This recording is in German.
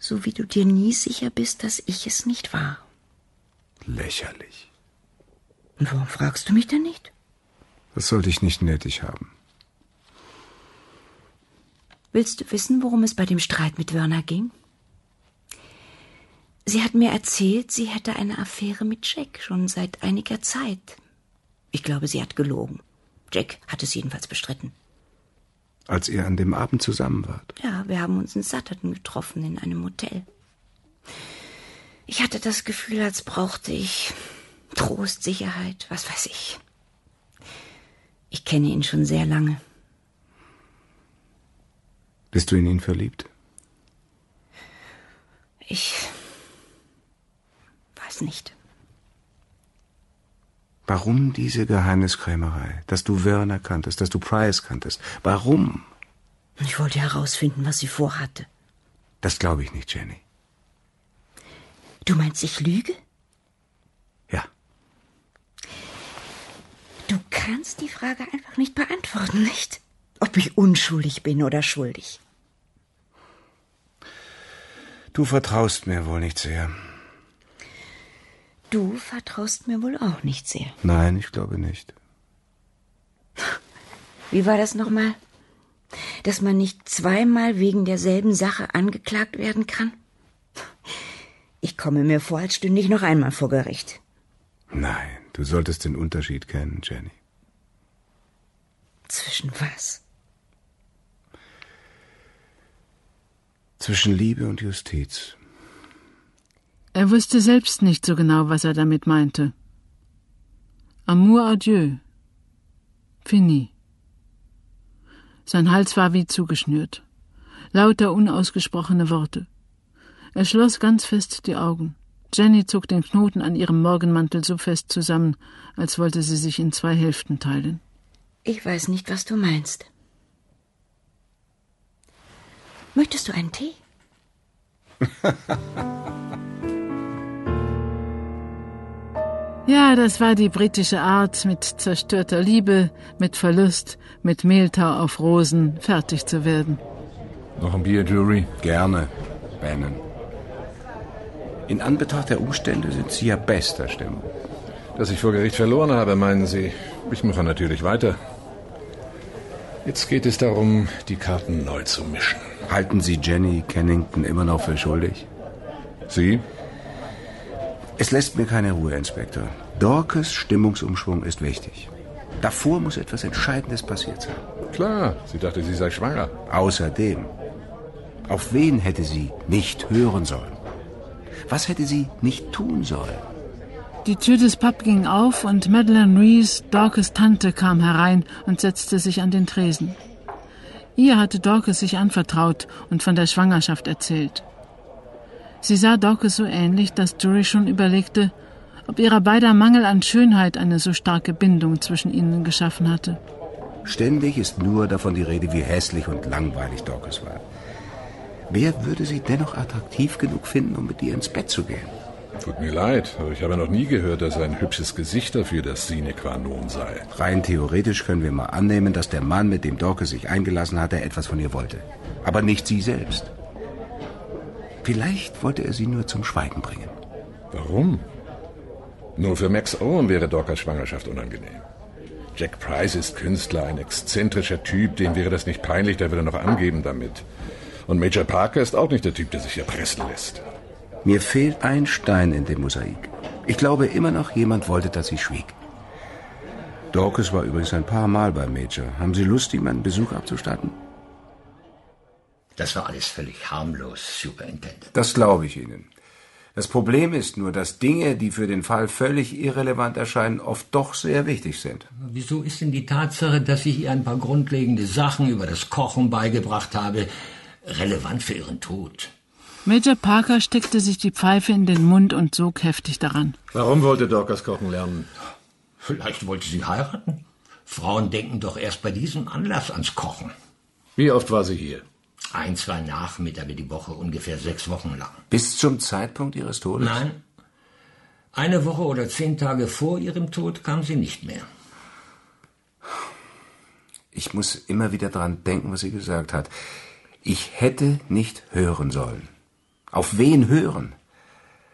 so wie du dir nie sicher bist, dass ich es nicht war. Lächerlich. Und warum fragst du mich denn nicht? Das sollte ich nicht nötig haben. Willst du wissen, worum es bei dem Streit mit Werner ging? Sie hat mir erzählt, sie hätte eine Affäre mit Jack, schon seit einiger Zeit. Ich glaube, sie hat gelogen. Jack hat es jedenfalls bestritten. Als ihr an dem Abend zusammen wart? Ja, wir haben uns in Sutterton getroffen, in einem Hotel. Ich hatte das Gefühl, als brauchte ich Trost, Sicherheit, was weiß ich. Ich kenne ihn schon sehr lange. Bist du in ihn verliebt? Ich weiß nicht. Warum diese Geheimniskrämerei? Dass du Werner kanntest, dass du Price kanntest. Warum? Ich wollte herausfinden, was sie vorhatte. Das glaube ich nicht, Jenny. Du meinst, ich lüge? Ja. Du kannst die Frage einfach nicht beantworten, nicht? Ob ich unschuldig bin oder schuldig. Du vertraust mir wohl nicht sehr. Du vertraust mir wohl auch nicht sehr. Nein, ich glaube nicht. Wie war das nochmal? Dass man nicht zweimal wegen derselben Sache angeklagt werden kann? Ich komme mir vor, als stünde ich noch einmal vor Gericht. Nein, du solltest den Unterschied kennen, Jenny. Zwischen was? Zwischen Liebe und Justiz. Er wusste selbst nicht so genau, was er damit meinte. Amour adieu. Fini. Sein Hals war wie zugeschnürt. Lauter unausgesprochene Worte. Er schloss ganz fest die Augen. Jenny zog den Knoten an ihrem Morgenmantel so fest zusammen, als wollte sie sich in 2 Hälften teilen. Ich weiß nicht, was du meinst. Möchtest du einen Tee? Ja, das war die britische Art, mit zerstörter Liebe, mit Verlust, mit Mehltau auf Rosen fertig zu werden. Noch ein Bier, Jury? Gerne, Bannon. In Anbetracht der Umstände sind Sie ja bester Stimmung. Dass ich vor Gericht verloren habe, meinen Sie? Ich mache natürlich weiter. Jetzt geht es darum, die Karten neu zu mischen. Halten Sie Jenny Kennington immer noch für schuldig? Sie? Es lässt mir keine Ruhe, Inspektor. Dorcas Stimmungsumschwung ist wichtig. Davor muss etwas Entscheidendes passiert sein. Klar, sie dachte, sie sei schwanger. Außerdem, auf wen hätte sie nicht hören sollen? Was hätte sie nicht tun sollen? Die Tür des Pub ging auf und Madeleine Rees, Dorcas Tante, kam herein und setzte sich an den Tresen. Ihr hatte Dorcas sich anvertraut und von der Schwangerschaft erzählt. Sie sah Dorcas so ähnlich, dass Jury schon überlegte, ob ihrer beider Mangel an Schönheit eine so starke Bindung zwischen ihnen geschaffen hatte. Ständig ist nur davon die Rede, wie hässlich und langweilig Dorcas war. Wer würde sie dennoch attraktiv genug finden, um mit ihr ins Bett zu gehen? Tut mir leid, aber ich habe noch nie gehört, dass ein hübsches Gesicht dafür das sine qua non sei. Rein theoretisch können wir mal annehmen, dass der Mann, mit dem Dorcas sich eingelassen hatte, etwas von ihr wollte. Aber nicht sie selbst. Vielleicht wollte er sie nur zum Schweigen bringen. Warum? Nur für Max Owen wäre Dorcas Schwangerschaft unangenehm. Jack Price ist Künstler, ein exzentrischer Typ, dem wäre das nicht peinlich, der würde noch angeben damit. Und Major Parker ist auch nicht der Typ, der sich erpressen lässt. Mir fehlt ein Stein in dem Mosaik. Ich glaube immer noch, jemand wollte, dass sie schwieg. Dorcas war übrigens ein paar Mal beim Major. Haben Sie Lust, ihm einen Besuch abzustatten? Das war alles völlig harmlos, Superintendent. Das glaube ich Ihnen. Das Problem ist nur, dass Dinge, die für den Fall völlig irrelevant erscheinen, oft doch sehr wichtig sind. Wieso ist denn die Tatsache, dass ich ihr ein paar grundlegende Sachen über das Kochen beigebracht habe, relevant für ihren Tod? Major Parker steckte sich die Pfeife in den Mund und sog heftig daran. Warum wollte Dorcas kochen lernen? Vielleicht wollte sie heiraten. Frauen denken doch erst bei diesem Anlass ans Kochen. Wie oft war sie hier? 1, 2 Nachmittage die Woche, ungefähr 6 Wochen lang. Bis zum Zeitpunkt Ihres Todes? Nein. 1 Woche oder 10 Tage vor ihrem Tod kam sie nicht mehr. Ich muss immer wieder dran denken, was sie gesagt hat. Ich hätte nicht hören sollen. Auf wen hören?